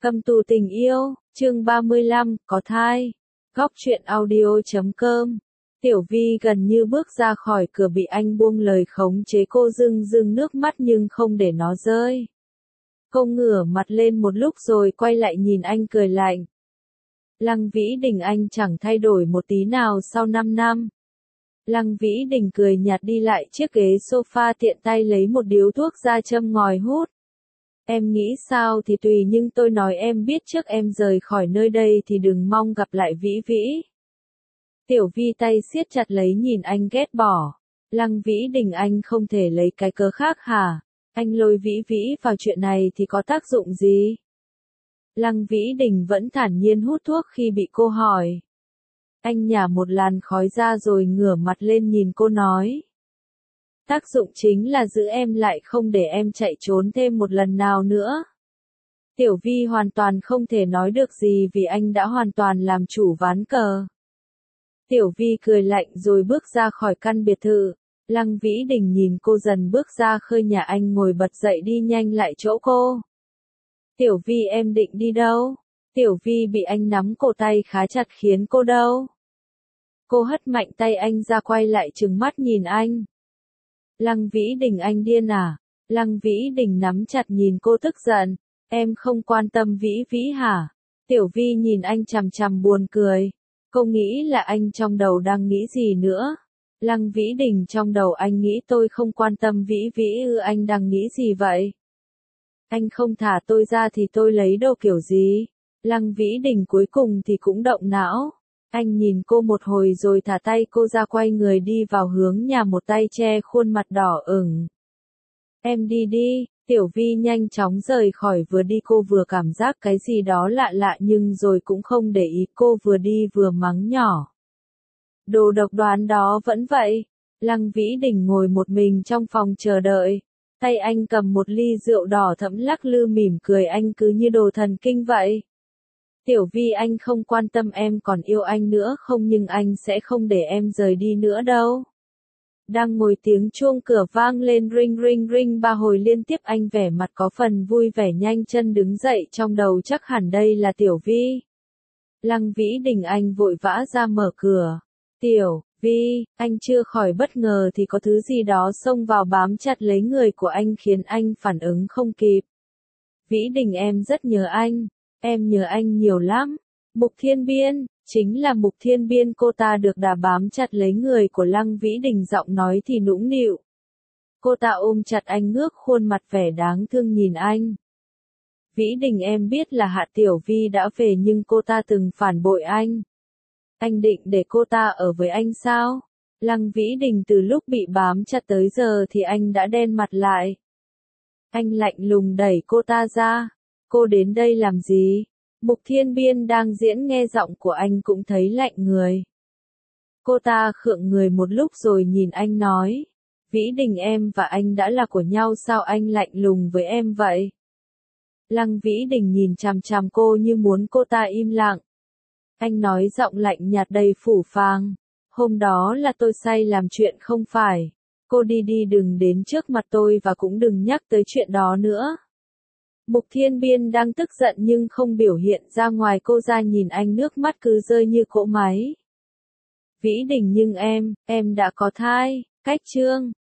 Căm tù tình yêu, chương 35, có thai. Góc truyện audio.com. Tiểu Vi gần như bước ra khỏi cửa bị anh buông lời khống chế, cô rưng rưng nước mắt nhưng không để nó rơi. Cô ngửa mặt lên một lúc rồi quay lại nhìn anh cười lạnh. Lăng Vĩ Đình, anh chẳng thay đổi một tí nào sau 5 năm. Lăng Vĩ Đình cười nhạt đi lại chiếc ghế sofa, tiện tay lấy một điếu thuốc ra châm ngòi hút. Em nghĩ sao thì tùy, nhưng tôi nói em biết trước em rời khỏi nơi đây thì đừng mong gặp lại Vĩ Vĩ. Tiểu Vi tay siết chặt lấy nhìn anh ghét bỏ. Lăng Vĩ Đình, anh không thể lấy cái cớ khác hả? Anh lôi Vĩ Vĩ vào chuyện này thì có tác dụng gì? Lăng Vĩ Đình vẫn thản nhiên hút thuốc khi bị cô hỏi. Anh nhả một làn khói ra rồi ngửa mặt lên nhìn cô nói. Tác dụng chính là giữ em lại, không để em chạy trốn thêm một lần nào nữa. Tiểu Vi hoàn toàn không thể nói được gì vì anh đã hoàn toàn làm chủ ván cờ. Tiểu Vi cười lạnh rồi bước ra khỏi căn biệt thự. Lăng Vĩ Đình nhìn cô dần bước ra khơi nhà, anh ngồi bật dậy đi nhanh lại chỗ cô. Tiểu Vi, em định đi đâu? Tiểu Vi bị anh nắm cổ tay khá chặt khiến cô đau. Cô hất mạnh tay anh ra, quay lại trừng mắt nhìn anh. Lăng Vĩ Đình, anh điên à? Lăng Vĩ Đình nắm chặt nhìn cô tức giận. Em không quan tâm Vĩ Vĩ hả? Tiểu Vi nhìn anh chằm chằm buồn cười. Cô nghĩ là anh trong đầu đang nghĩ gì nữa? Lăng Vĩ Đình, trong đầu anh nghĩ tôi không quan tâm Vĩ Vĩ ư? Anh đang nghĩ gì vậy? Anh không thả tôi ra thì tôi lấy đâu kiểu gì? Lăng Vĩ Đình cuối cùng thì cũng động não. Anh nhìn cô một hồi rồi thả tay cô ra, quay người đi vào hướng nhà, một tay che khuôn mặt đỏ ửng. Em đi đi. Tiểu Vi nhanh chóng rời khỏi, vừa đi cô vừa cảm giác cái gì đó lạ lạ nhưng rồi cũng không để ý, cô vừa đi vừa mắng nhỏ. Đồ độc đoán đó vẫn vậy. Lăng Vĩ Đình ngồi một mình trong phòng chờ đợi. Tay anh cầm một ly rượu đỏ thẫm lắc lư mỉm cười, anh cứ như đồ thần kinh vậy. Tiểu Vi, anh không quan tâm em còn yêu anh nữa không, nhưng anh sẽ không để em rời đi nữa đâu. Đang ngồi, tiếng chuông cửa vang lên ring ring ring 3 hồi liên tiếp, anh vẻ mặt có phần vui vẻ nhanh chân đứng dậy, trong đầu chắc hẳn đây là Tiểu Vi. Lăng Vĩ Đình, anh vội vã ra mở cửa. Tiểu Vi, anh chưa khỏi bất ngờ thì có thứ gì đó xông vào bám chặt lấy người của anh khiến anh phản ứng không kịp. Vĩ Đình, em rất nhớ anh. Em nhớ anh nhiều lắm. Mục Thiên Biên, chính là Mục Thiên Biên, cô ta được đà bám chặt lấy người của Lăng Vĩ Đình, giọng nói thì nũng nịu. Cô ta ôm chặt anh, ngước khuôn mặt vẻ đáng thương nhìn anh. Vĩ Đình, em biết là Hạ Tiểu Vi đã về nhưng cô ta từng phản bội anh. Anh định để cô ta ở với anh sao? Lăng Vĩ Đình, từ lúc bị bám chặt tới giờ thì anh đã đen mặt lại. Anh lạnh lùng đẩy cô ta ra. Cô đến đây làm gì? Mục Thiên Biên đang diễn nghe giọng của anh cũng thấy lạnh người. Cô ta khựng người một lúc rồi nhìn anh nói. Vĩ Đình, em và anh đã là của nhau, sao anh lạnh lùng với em vậy? Lăng Vĩ Đình nhìn chằm chằm cô như muốn cô ta im lặng. Anh nói giọng lạnh nhạt đầy phũ phàng. Hôm đó là tôi say làm chuyện không phải. Cô đi đi, đừng đến trước mặt tôi và cũng đừng nhắc tới chuyện đó nữa. Mục Thiên Biên đang tức giận nhưng không biểu hiện ra ngoài, cô ra nhìn anh, nước mắt cứ rơi như cỗ máy. Vĩ Đình, nhưng em đã có thai. Cách chương